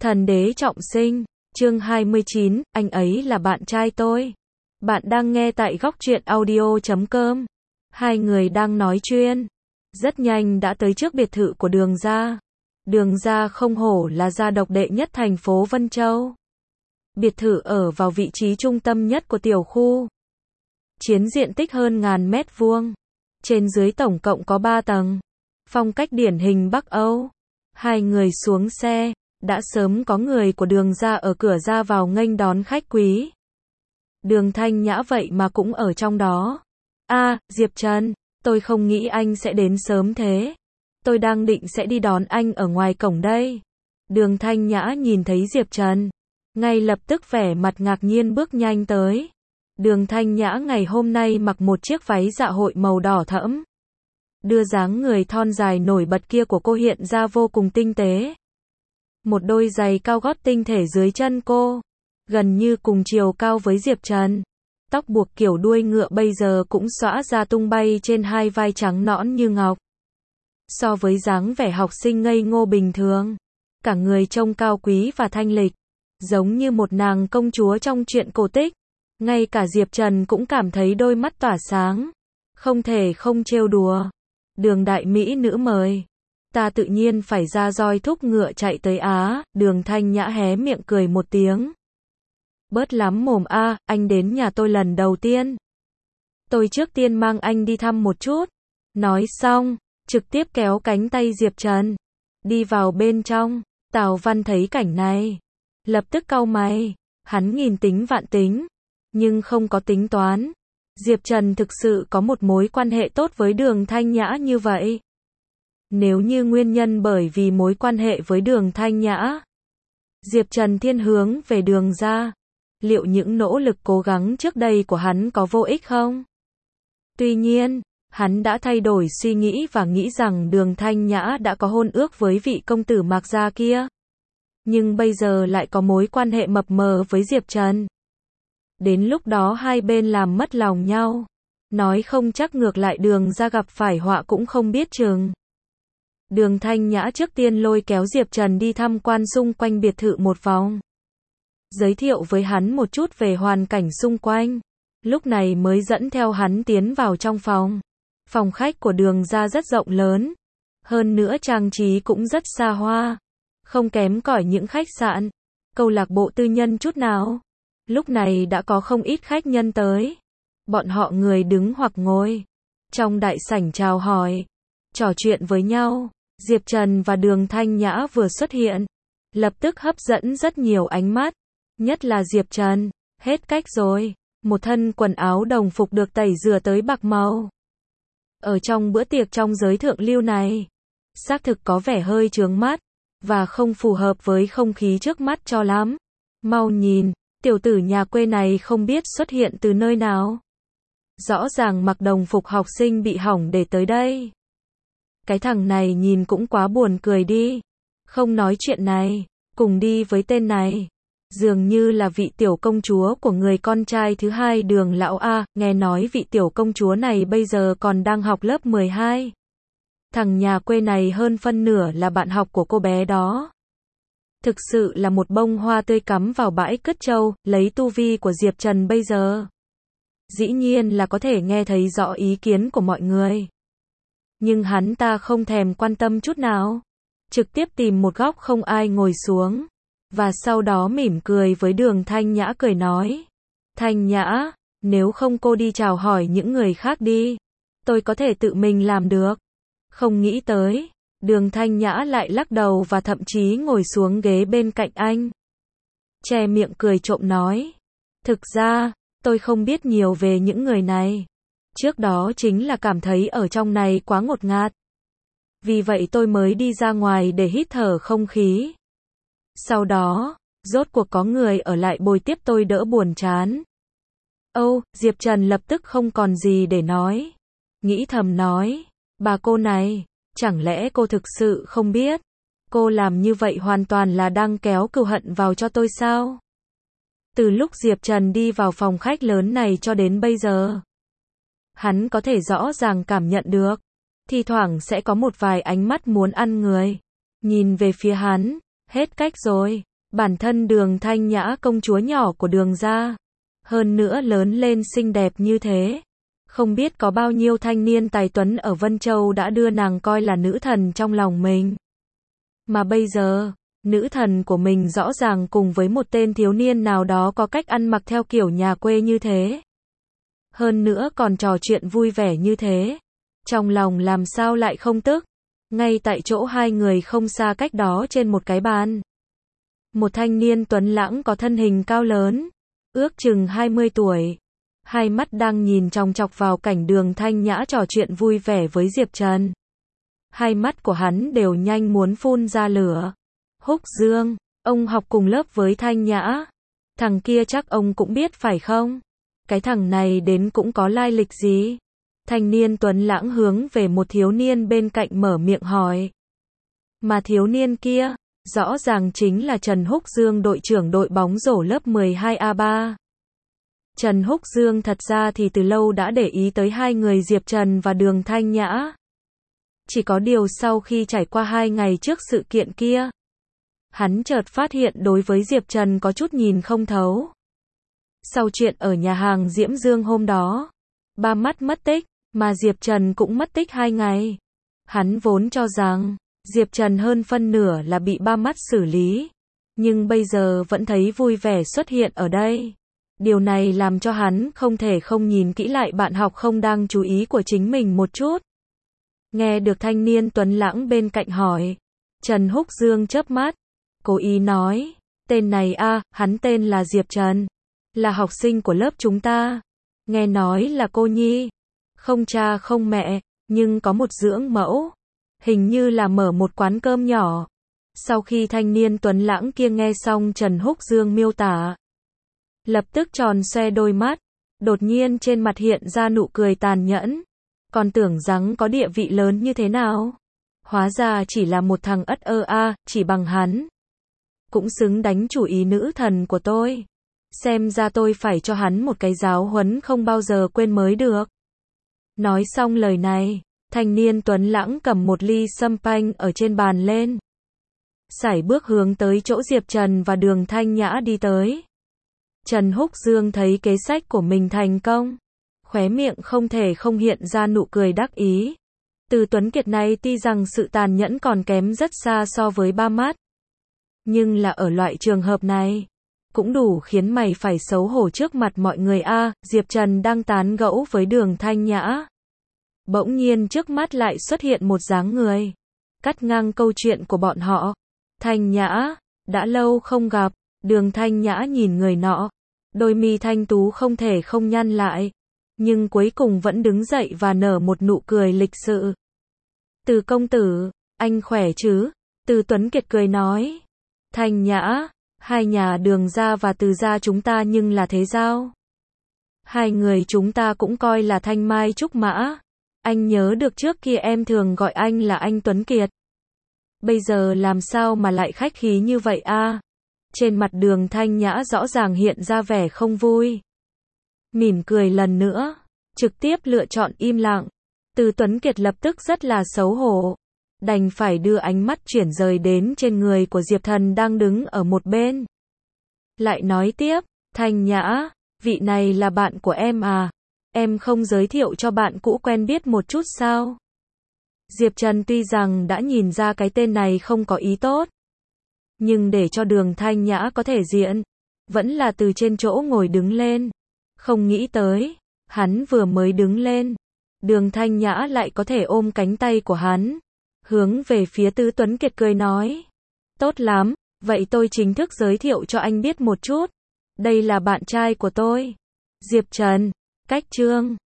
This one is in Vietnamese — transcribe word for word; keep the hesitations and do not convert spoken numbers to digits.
Thần đế trọng sinh, chương hai mươi chín, anh ấy là bạn trai tôi. Bạn đang nghe tại góc truyện audio chấm com. Hai người đang nói chuyện. Rất nhanh đã tới trước biệt thự của Đường gia. Đường gia không hổ là gia độc đệ nhất thành phố Vân Châu. Biệt thự ở vào vị trí trung tâm nhất của tiểu khu. Chiếm diện tích hơn ngàn mét vuông. Trên dưới tổng cộng có ba tầng. Phong cách điển hình Bắc Âu. Hai người xuống xe. Đã sớm có người của Đường gia ở cửa ra vào nghênh đón khách quý. Đường Thanh Nhã vậy mà cũng ở trong đó. A, Diệp Trần, tôi không nghĩ anh sẽ đến sớm thế. Tôi đang định sẽ đi đón anh ở ngoài cổng đây. Đường Thanh Nhã nhìn thấy Diệp Trần, ngay lập tức vẻ mặt ngạc nhiên bước nhanh tới. Đường Thanh Nhã ngày hôm nay mặc một chiếc váy dạ hội màu đỏ thẫm. Đưa dáng người thon dài nổi bật kia của cô hiện ra vô cùng tinh tế. Một đôi giày cao gót tinh thể dưới chân cô, gần như cùng chiều cao với Diệp Trần. Tóc buộc kiểu đuôi ngựa bây giờ cũng xõa ra tung bay trên hai vai trắng nõn như ngọc. So với dáng vẻ học sinh ngây ngô bình thường, cả người trông cao quý và thanh lịch, giống như một nàng công chúa trong truyện cổ tích. Ngay cả Diệp Trần cũng cảm thấy đôi mắt tỏa sáng, không thể không trêu đùa. Đường đại mỹ nữ mời. Ta tự nhiên phải ra roi thúc ngựa chạy tới Á. Đường Thanh Nhã hé miệng cười một tiếng. Bớt lắm mồm a, anh đến nhà tôi lần đầu tiên. Tôi trước tiên mang anh đi thăm một chút. Nói xong, trực tiếp kéo cánh tay Diệp Trần. Đi vào bên trong. Tào Văn thấy cảnh này, lập tức cau mày. Hắn nghìn tính vạn tính, nhưng không có tính toán. Diệp Trần thực sự có một mối quan hệ tốt với Đường Thanh Nhã như vậy. Nếu như nguyên nhân bởi vì mối quan hệ với Đường Thanh Nhã, Diệp Trần thiên hướng về Đường gia, liệu những nỗ lực cố gắng trước đây của hắn có vô ích không? Tuy nhiên, hắn đã thay đổi suy nghĩ và nghĩ rằng Đường Thanh Nhã đã có hôn ước với vị công tử Mạc gia kia. Nhưng bây giờ lại có mối quan hệ mập mờ với Diệp Trần. Đến lúc đó hai bên làm mất lòng nhau, nói không chắc ngược lại Đường gia gặp phải họa cũng không biết chừng. Đường Thanh Nhã trước tiên lôi kéo Diệp Trần đi tham quan xung quanh biệt thự một vòng. Giới thiệu với hắn một chút về hoàn cảnh xung quanh. Lúc này mới dẫn theo hắn tiến vào trong phòng. Phòng khách của Đường gia rất rộng lớn. Hơn nữa trang trí cũng rất xa hoa. Không kém cỏi những khách sạn, câu lạc bộ tư nhân chút nào. Lúc này đã có không ít khách nhân tới. Bọn họ người đứng hoặc ngồi trong đại sảnh chào hỏi, trò chuyện với nhau. Diệp Trần và Đường Thanh Nhã vừa xuất hiện, lập tức hấp dẫn rất nhiều ánh mắt. Nhất là Diệp Trần, hết cách rồi. Một thân quần áo đồng phục được tẩy rửa tới bạc màu. Ở trong bữa tiệc trong giới thượng lưu này, xác thực có vẻ hơi chướng mắt, và không phù hợp với không khí trước mắt cho lắm. Mau nhìn, tiểu tử nhà quê này không biết xuất hiện từ nơi nào. Rõ ràng mặc đồng phục học sinh bị hỏng để tới đây. Cái thằng này nhìn cũng quá buồn cười đi. Không nói chuyện này, cùng đi với tên này. Dường như là vị tiểu công chúa của người con trai thứ hai Đường lão A. Nghe nói vị tiểu công chúa này bây giờ còn đang học lớp mười hai. Thằng nhà quê này hơn phân nửa là bạn học của cô bé đó. Thực sự là một bông hoa tươi cắm vào bãi cất trâu. Lấy tu vi của Diệp Trần bây giờ, dĩ nhiên là có thể nghe thấy rõ ý kiến của mọi người. Nhưng hắn ta không thèm quan tâm chút nào. Trực tiếp tìm một góc không ai ngồi xuống. Và sau đó mỉm cười với Đường Thanh Nhã cười nói. Thanh Nhã, nếu không cô đi chào hỏi những người khác đi. Tôi có thể tự mình làm được. Không nghĩ tới, Đường Thanh Nhã lại lắc đầu và thậm chí ngồi xuống ghế bên cạnh anh. Che miệng cười trộm nói. Thực ra, tôi không biết nhiều về những người này. Trước đó chính là cảm thấy ở trong này quá ngột ngạt. Vì vậy tôi mới đi ra ngoài để hít thở không khí. Sau đó, rốt cuộc có người ở lại bồi tiếp tôi đỡ buồn chán. Âu, Diệp Trần lập tức không còn gì để nói. Nghĩ thầm nói, bà cô này, chẳng lẽ cô thực sự không biết? Cô làm như vậy hoàn toàn là đang kéo cừu hận vào cho tôi sao? Từ lúc Diệp Trần đi vào phòng khách lớn này cho đến bây giờ, hắn có thể rõ ràng cảm nhận được, thi thoảng sẽ có một vài ánh mắt muốn ăn người, nhìn về phía hắn, hết cách rồi. Bản thân Đường Thanh Nhã công chúa nhỏ của Đường gia, hơn nữa lớn lên xinh đẹp như thế. Không biết có bao nhiêu thanh niên tài tuấn ở Vân Châu đã đưa nàng coi là nữ thần trong lòng mình. Mà bây giờ, nữ thần của mình rõ ràng cùng với một tên thiếu niên nào đó có cách ăn mặc theo kiểu nhà quê như thế. Hơn nữa còn trò chuyện vui vẻ như thế. Trong lòng làm sao lại không tức. Ngay tại chỗ hai người không xa cách đó trên một cái bàn. Một thanh niên tuấn lãng có thân hình cao lớn, ước chừng hai mươi tuổi. Hai mắt đang nhìn chòng chọc vào cảnh Đường Thanh Nhã trò chuyện vui vẻ với Diệp Trần. Hai mắt của hắn đều nhanh muốn phun ra lửa. Húc Dương, ông học cùng lớp với Thanh Nhã. Thằng kia chắc ông cũng biết phải không? Cái thằng này đến cũng có lai lịch gì? Thanh niên tuấn lãng hướng về một thiếu niên bên cạnh mở miệng hỏi. Mà thiếu niên kia, rõ ràng chính là Trần Húc Dương, đội trưởng đội bóng rổ lớp mười hai A ba. Trần Húc Dương thật ra thì từ lâu đã để ý tới hai người Diệp Trần và Đường Thanh Nhã. Chỉ có điều sau khi trải qua hai ngày trước sự kiện kia, hắn chợt phát hiện đối với Diệp Trần có chút nhìn không thấu. Sau chuyện ở nhà hàng Diễm Dương hôm đó, ba mắt mất tích, mà Diệp Trần cũng mất tích hai ngày. Hắn vốn cho rằng, Diệp Trần hơn phân nửa là bị ba mắt xử lý, nhưng bây giờ vẫn thấy vui vẻ xuất hiện ở đây. Điều này làm cho hắn không thể không nhìn kỹ lại bạn học không đang chú ý của chính mình một chút. Nghe được thanh niên tuấn lãng bên cạnh hỏi, Trần Húc Dương chớp mắt, cố ý nói, tên này a, à, hắn tên là Diệp Trần, là học sinh của lớp chúng ta. Nghe nói là cô nhi, không cha không mẹ, nhưng có một dưỡng mẫu, hình như là mở một quán cơm nhỏ. Sau khi thanh niên tuấn lãng kia nghe xong Trần Húc Dương miêu tả, lập tức tròn xoe đôi mắt, đột nhiên trên mặt hiện ra nụ cười tàn nhẫn. Còn tưởng rằng có địa vị lớn như thế nào. Hóa ra chỉ là một thằng ất ơ a, chỉ bằng hắn cũng xứng đánh chủ ý nữ thần của tôi. Xem ra tôi phải cho hắn một cái giáo huấn không bao giờ quên mới được. Nói xong lời này, thanh niên tuấn lãng cầm một ly sâm panh ở trên bàn lên. Sải bước hướng tới chỗ Diệp Trần và Đường Thanh Nhã đi tới. Trần Húc Dương thấy kế sách của mình thành công, khóe miệng không thể không hiện ra nụ cười đắc ý. Từ Tuấn Kiệt này tuy rằng sự tàn nhẫn còn kém rất xa so với ba mắt, nhưng là ở loại trường hợp này, cũng đủ khiến mày phải xấu hổ trước mặt mọi người a. À, Diệp Trần đang tán gẫu với Đường Thanh Nhã. Bỗng nhiên trước mắt lại xuất hiện một dáng người, cắt ngang câu chuyện của bọn họ. Thanh Nhã, đã lâu không gặp. Đường Thanh Nhã nhìn người nọ, đôi mi thanh tú không thể không nhăn lại, nhưng cuối cùng vẫn đứng dậy và nở một nụ cười lịch sự. Từ công tử, anh khỏe chứ? Từ Tuấn Kiệt cười nói. Thanh Nhã, hai nhà Đường gia và Từ gia chúng ta nhưng là thế giao. Hai người chúng ta cũng coi là thanh mai trúc mã. Anh nhớ được trước kia em thường gọi anh là anh Tuấn Kiệt. Bây giờ làm sao mà lại khách khí như vậy a? À? Trên mặt Đường Thanh Nhã rõ ràng hiện ra vẻ không vui. Mỉm cười lần nữa, trực tiếp lựa chọn im lặng. Từ Tuấn Kiệt lập tức rất là xấu hổ, đành phải đưa ánh mắt chuyển rời đến trên người của Diệp Thần đang đứng ở một bên. Lại nói tiếp, Thanh Nhã, vị này là bạn của em à? Em không giới thiệu cho bạn cũ quen biết một chút sao? Diệp Trần tuy rằng đã nhìn ra cái tên này không có ý tốt, nhưng để cho Đường Thanh Nhã có thể diện, vẫn là từ trên chỗ ngồi đứng lên. Không nghĩ tới, hắn vừa mới đứng lên, Đường Thanh Nhã lại có thể ôm cánh tay của hắn, hướng về phía Từ Tuấn Kiệt cười nói. Tốt lắm, vậy tôi chính thức giới thiệu cho anh biết một chút. Đây là bạn trai của tôi, Diệp Trần, Cách Trương.